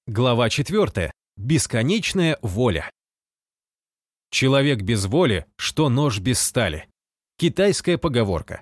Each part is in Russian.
Глава 4. Бесконечная воля. Человек без воли, что нож без стали. Китайская поговорка.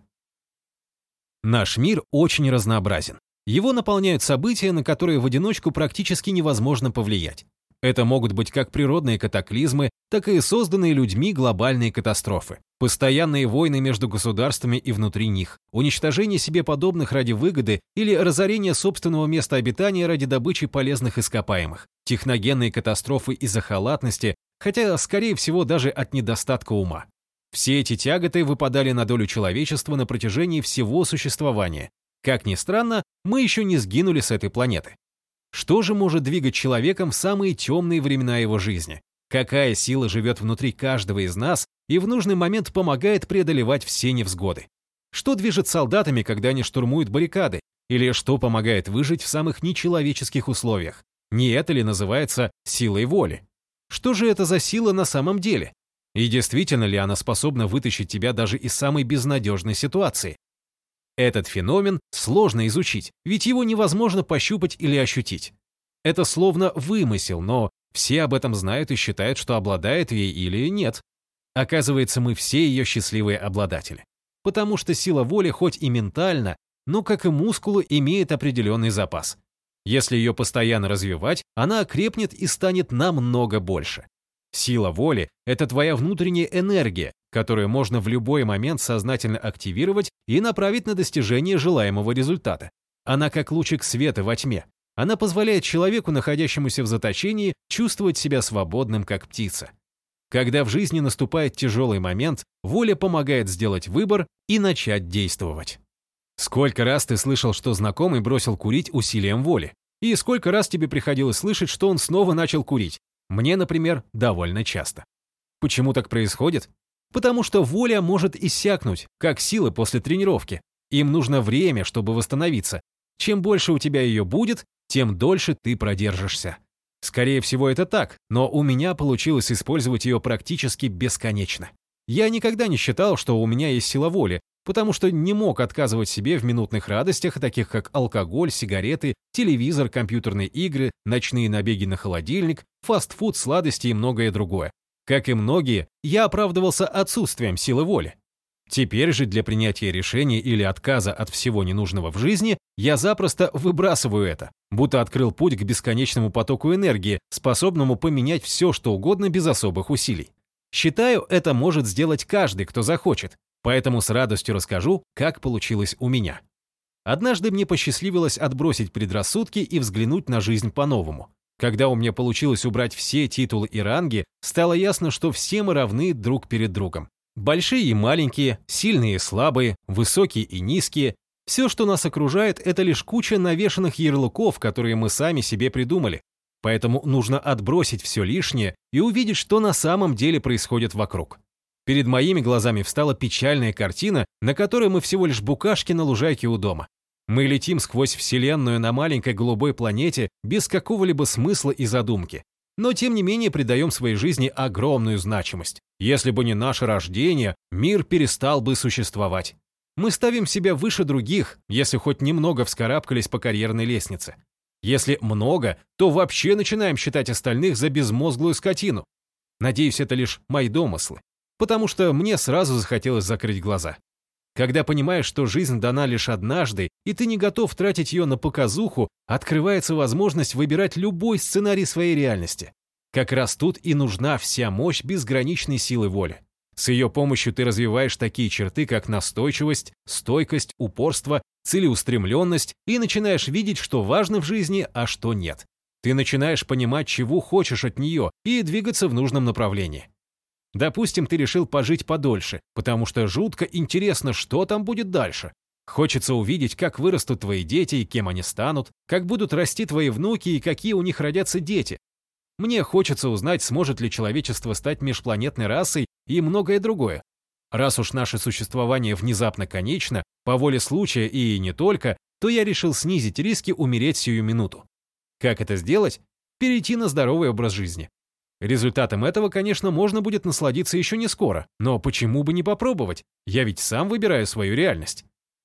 Наш мир очень разнообразен. Его наполняют события, на которые в одиночку практически невозможно повлиять. Это могут быть как природные катаклизмы, так и созданные людьми глобальные катастрофы. Постоянные войны между государствами и внутри них, уничтожение себе подобных ради выгоды или разорение собственного места обитания ради добычи полезных ископаемых, техногенные катастрофы из-за халатности, хотя, скорее всего, даже от недостатка ума. Все эти тяготы выпадали на долю человечества на протяжении всего существования. Как ни странно, мы еще не сгинули с этой планеты. Что же может двигать человеком в самые темные времена его жизни? Какая сила живет внутри каждого из нас и в нужный момент помогает преодолевать все невзгоды? Что движет солдатами, когда они штурмуют баррикады? Или что помогает выжить в самых нечеловеческих условиях? Не это ли называется силой воли? Что же это за сила на самом деле? И действительно ли она способна вытащить тебя даже из самой безнадежной ситуации? Этот феномен сложно изучить, ведь его невозможно пощупать или ощутить. Это словно вымысел, но все об этом знают и считают, что обладают ей или нет. Оказывается, мы все ее счастливые обладатели. Потому что сила воли хоть и ментальна, но, как и мускулы, имеет определенный запас. Если ее постоянно развивать, она окрепнет и станет намного больше. Сила воли – это твоя внутренняя энергия, которую можно в любой момент сознательно активировать и направить на достижение желаемого результата. Она как лучик света во тьме. Она позволяет человеку, находящемуся в заточении, чувствовать себя свободным, как птица. Когда в жизни наступает тяжелый момент, воля помогает сделать выбор и начать действовать. Сколько раз ты слышал, что знакомый бросил курить усилием воли? И сколько раз тебе приходилось слышать, что он снова начал курить? Мне, например, довольно часто. Почему так происходит? Потому что воля может иссякнуть, как силы после тренировки. Им нужно время, чтобы восстановиться. Чем больше у тебя ее будет, тем дольше ты продержишься. Скорее всего, это так, но у меня получилось использовать ее практически бесконечно. Я никогда не считал, что у меня есть сила воли, потому что не мог отказывать себе в минутных радостях, таких как алкоголь, сигареты, телевизор, компьютерные игры, ночные набеги на холодильник, фастфуд, сладости и многое другое. Как и многие, я оправдывался отсутствием силы воли. Теперь же для принятия решения или отказа от всего ненужного в жизни я запросто выбрасываю это, будто открыл путь к бесконечному потоку энергии, способному поменять все, что угодно без особых усилий. Считаю, это может сделать каждый, кто захочет, поэтому с радостью расскажу, как получилось у меня. Однажды мне посчастливилось отбросить предрассудки и взглянуть на жизнь по-новому. Когда у меня получилось убрать все титулы и ранги, стало ясно, что все мы равны друг перед другом. Большие и маленькие, сильные и слабые, высокие и низкие. Все, что нас окружает, это лишь куча навешанных ярлыков, которые мы сами себе придумали. Поэтому нужно отбросить все лишнее и увидеть, что на самом деле происходит вокруг. Перед моими глазами встала печальная картина, на которой мы всего лишь букашки на лужайке у дома. Мы летим сквозь Вселенную на маленькой голубой планете без какого-либо смысла и задумки. Но тем не менее придаем своей жизни огромную значимость. Если бы не наше рождение, мир перестал бы существовать. Мы ставим себя выше других, если хоть немного вскарабкались по карьерной лестнице. Если много, то вообще начинаем считать остальных за безмозглую скотину. Надеюсь, это лишь мои домыслы, потому что мне сразу захотелось закрыть глаза. Когда понимаешь, что жизнь дана лишь однажды, и ты не готов тратить ее на показуху, открывается возможность выбирать любой сценарий своей реальности. Как раз тут и нужна вся мощь безграничной силы воли. С ее помощью ты развиваешь такие черты, как настойчивость, стойкость, упорство, целеустремленность, и начинаешь видеть, что важно в жизни, а что нет. Ты начинаешь понимать, чего хочешь от нее, и двигаться в нужном направлении. Допустим, ты решил пожить подольше, потому что жутко интересно, что там будет дальше. Хочется увидеть, как вырастут твои дети и кем они станут, как будут расти твои внуки и какие у них родятся дети. Мне хочется узнать, сможет ли человечество стать межпланетной расой и многое другое. Раз уж наше существование внезапно конечно, по воле случая и не только, то я решил снизить риски умереть сию минуту. Как это сделать? Перейти на здоровый образ жизни. Результатом этого, конечно, можно будет насладиться еще не скоро, но почему бы не попробовать? Я ведь сам выбираю свою реальность.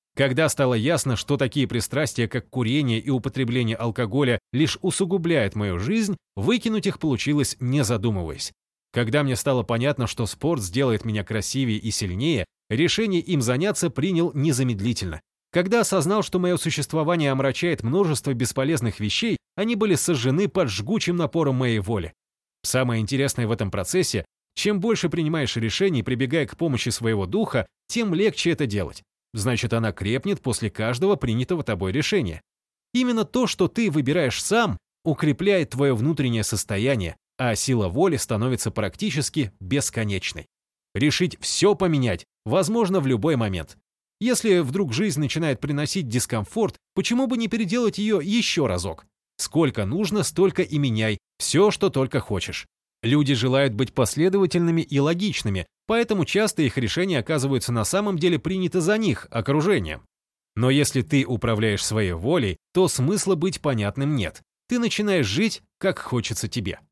Когда стало ясно, что такие пристрастия, как курение и употребление алкоголя, лишь усугубляют мою жизнь, выкинуть их получилось, не задумываясь. Когда мне стало понятно, что спорт сделает меня красивее и сильнее, решение им заняться принял незамедлительно. Когда осознал, что мое существование омрачает множество бесполезных вещей, они были сожжены под жгучим напором моей воли. Самое интересное в этом процессе, чем больше принимаешь решений, прибегая к помощи своего духа, тем легче это делать. Значит, она крепнет после каждого принятого тобой решения. Именно то, что ты выбираешь сам, укрепляет твое внутреннее состояние, а сила воли становится практически бесконечной. Решить все поменять возможно в любой момент. Если вдруг жизнь начинает приносить дискомфорт, почему бы не переделать ее еще разок? Сколько нужно, столько и меняй, все, что только хочешь. Люди желают быть последовательными и логичными, поэтому часто их решения оказываются на самом деле приняты за них, окружением. Но если ты управляешь своей волей, то смысла быть понятным нет. Ты начинаешь жить, как хочется тебе.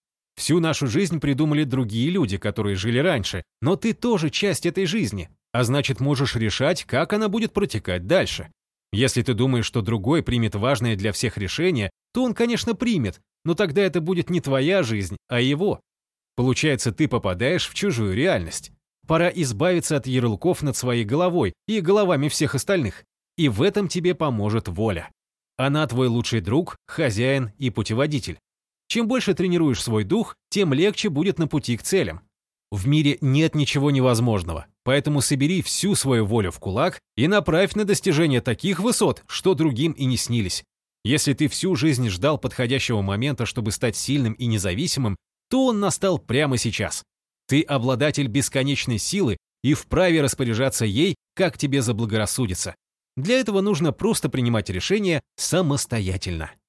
Всю нашу жизнь придумали другие люди, которые жили раньше, но ты тоже часть этой жизни, а значит, можешь решать, как она будет протекать дальше. Если ты думаешь, что другой примет важное для всех решение, то он, конечно, примет, но тогда это будет не твоя жизнь, а его. Получается, ты попадаешь в чужую реальность. Пора избавиться от ярлыков над своей головой и головами всех остальных. И в этом тебе поможет воля. Она твой лучший друг, хозяин и путеводитель. Чем больше тренируешь свой дух, тем легче будет на пути к целям. В мире нет ничего невозможного, поэтому собери всю свою волю в кулак и направь на достижение таких высот, что другим и не снились. Если ты всю жизнь ждал подходящего момента, чтобы стать сильным и независимым, то он настал прямо сейчас. Ты обладатель бесконечной силы и вправе распоряжаться ей, как тебе заблагорассудится. Для этого нужно просто принимать решения самостоятельно.